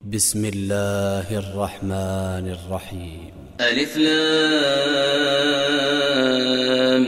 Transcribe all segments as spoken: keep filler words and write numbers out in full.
بسم الله الرحمن الرحيم. ألف لام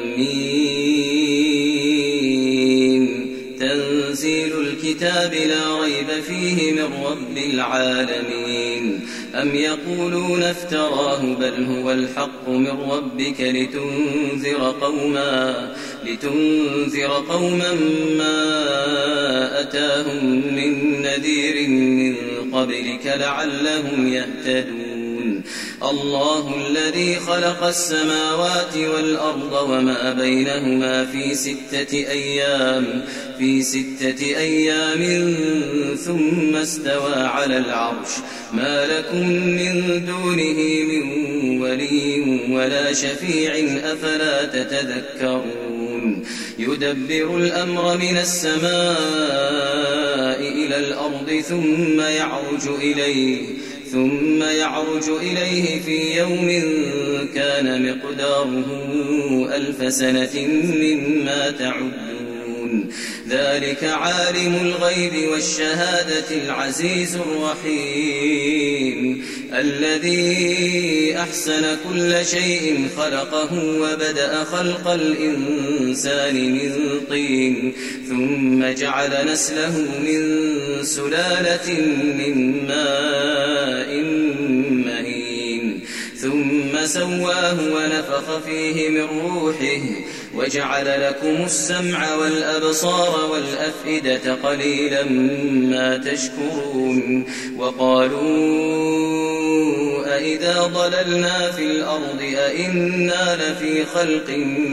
ميم. تنزيل الكتاب لا ريب فيه من رب العالمين. أم يقولون افتراه بل هو الحق من ربك لتنذر قوما لتنذر قوما ما أتاهم من نذير من قبلك لعلهم يهتدون. الله الذي خلق السماوات والأرض وما بينهما في ستة أيام في ستة أيام ثم استوى على العرش. ما لكم من دونه من ولي ولا شفيع أفلا تتذكرون. يدبر الأمر من السماء إلى الأرض ثم يعرج إليه ثم يعرج إليه في يوم كان مقداره ألف سنة مما تعدون. ذلك عالم الغيب والشهادة العزيز الرحيم الذي أحسن كل شيء خلقه وبدأ خلق الإنسان من طين ثم جعل نسله من سلالة من ماء مهين ثم سواه ونفخ فيه من روحه وجعل لكم السمع والأبصار والأفئدة قليلا ما تشكرون. وقالوا أإذا ضللنا في الأرض أإنا لفي خلق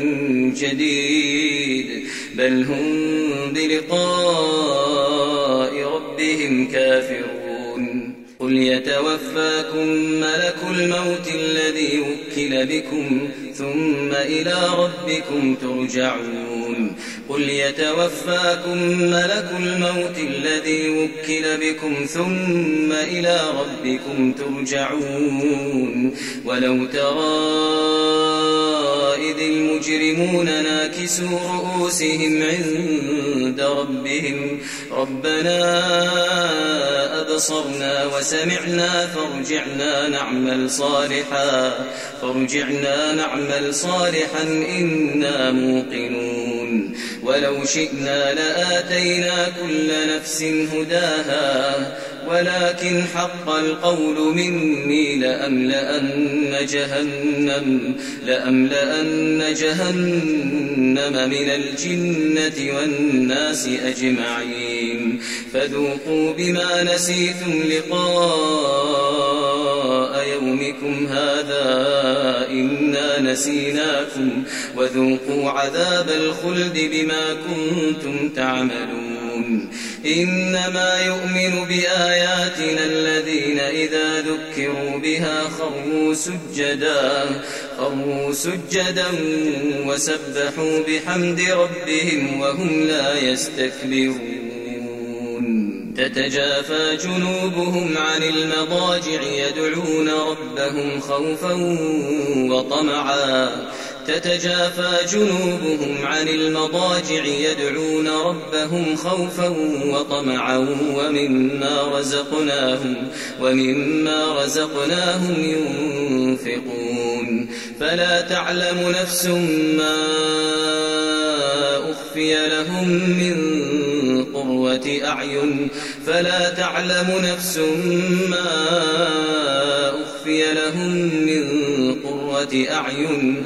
جديد بل هم بلقاء ربهم كافرون. قل يتوفاكم ملك الموت الذي وكل بكم ثم إلى ربكم ترجعون. قل يتوفاكم ملك الموت الذي وكل بكم ثم إلى ربكم ترجعون. ولو ترى إذ المجرمون ناكسوا رؤوسهم عند ربهم ربنا أبصرنا وسمعنا فارجعنا نعمل صالحا فارجعنا نعمل صالحا إنا موقنون. ولو شئنا لآتينا كل نفس هداها ولكن حق القول مني لأملأن جهنم لأملأن جهنم من الجنة والناس أجمعين. فذوقوا بما نسيتم لقاء يومكم هذا إنا نسيناكم وذوقوا عذاب الخلد بما كنتم تعملون. إنما يؤمن بآياتنا الذين إذا ذكروا بها خروا سجدا خروا سجدا وسبحوا بحمد ربهم وهم لا يستكبرون. تتجافى جنوبهم عن المضاجع يدعون ربهم خوفا وطمعا تتجافى جنوبهم عن المضاجع يدعون ربهم خوفا وطمعا ومما رزقناهم ومما رزقناهم ينفقون. فلا تعلم نفس ما أخفي لهم من قرة أعين فلا تعلم نفس ما أخفي لهم من قرة أعين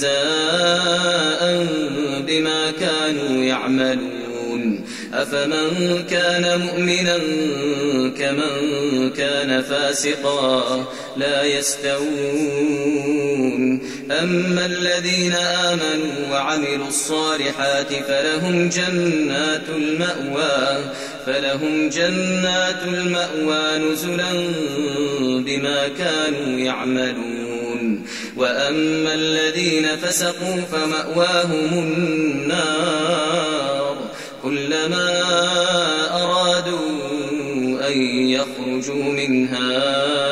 جزاء بما كانوا يعملون. أفمن كان مؤمنا كمن كان فاسقا لا يستوون. أما الذين آمنوا وعملوا الصالحات فلهم جنات المأوى فلهم جنات المأوى نزلا بما كانوا يعملون. وأما الذين فسقوا فمأواهم النار كلما أرادوا أن يخرجوا منها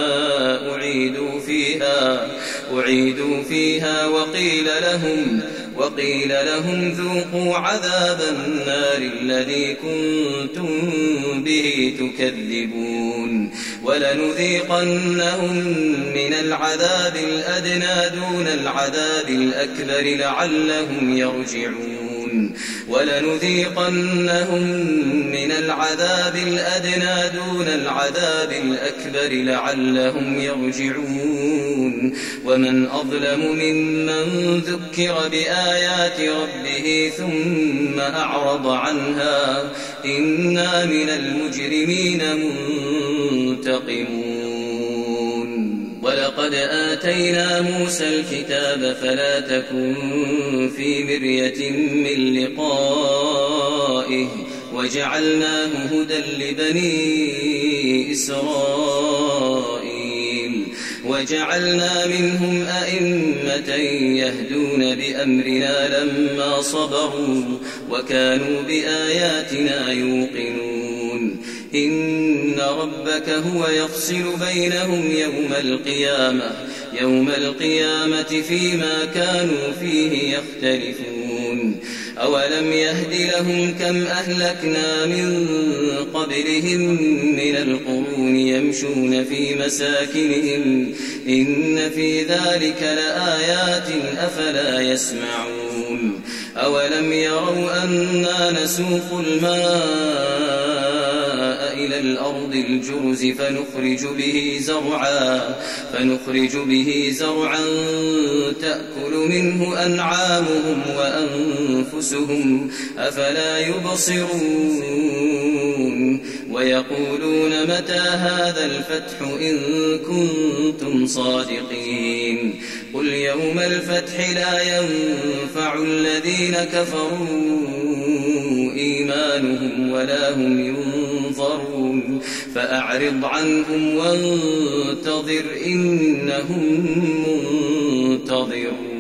أعيدوا فيها أعيدوا فيها وقيل لهم وقيل لهم ذوقوا عذاب النار الذي كنتم به تكذبون ولنذيقنهم من العذاب الأدنى دون العذاب الأكبر لعلهم يرجعون ولنذيقنهم من العذاب الأدنى دون العذاب الأكبر لعلهم يرجعون ومن أظلم ممن ذكر بآيات ربه ثم أعرض عنها إنا من المجرمين منتقمون ولقد آتينا موسى الكتاب فلا تكن في مرية من لقائه وجعلناه هدى لبني إسرائيل وجعلنا منهم أئمة يهدون بأمرنا لما صبروا وكانوا بآياتنا يوقنون إن ربك هو يفصل بينهم يوم القيامة يوم القيامة فيما كانوا فيه يختلفون أولم يهد لهم كم أهلكنا من قبلهم من القرون يمشون في مساكنهم إن في ذلك لآيات أفلا يسمعون أولم يروا أنا نسوق الماء إلى الأرض الجرز فنخرج به زرعا فنخرج به زرعا تأكل منه أنعامهم وأنفسهم أفلا يبصرون ويقولون متى هذا الفتح إن كنتم صادقين قل يوم الفتح لا ينفع الذين كفروا إيمانهم ولا هم ينظرون فأعرض عنهم وانتظر إنهم منتظرون.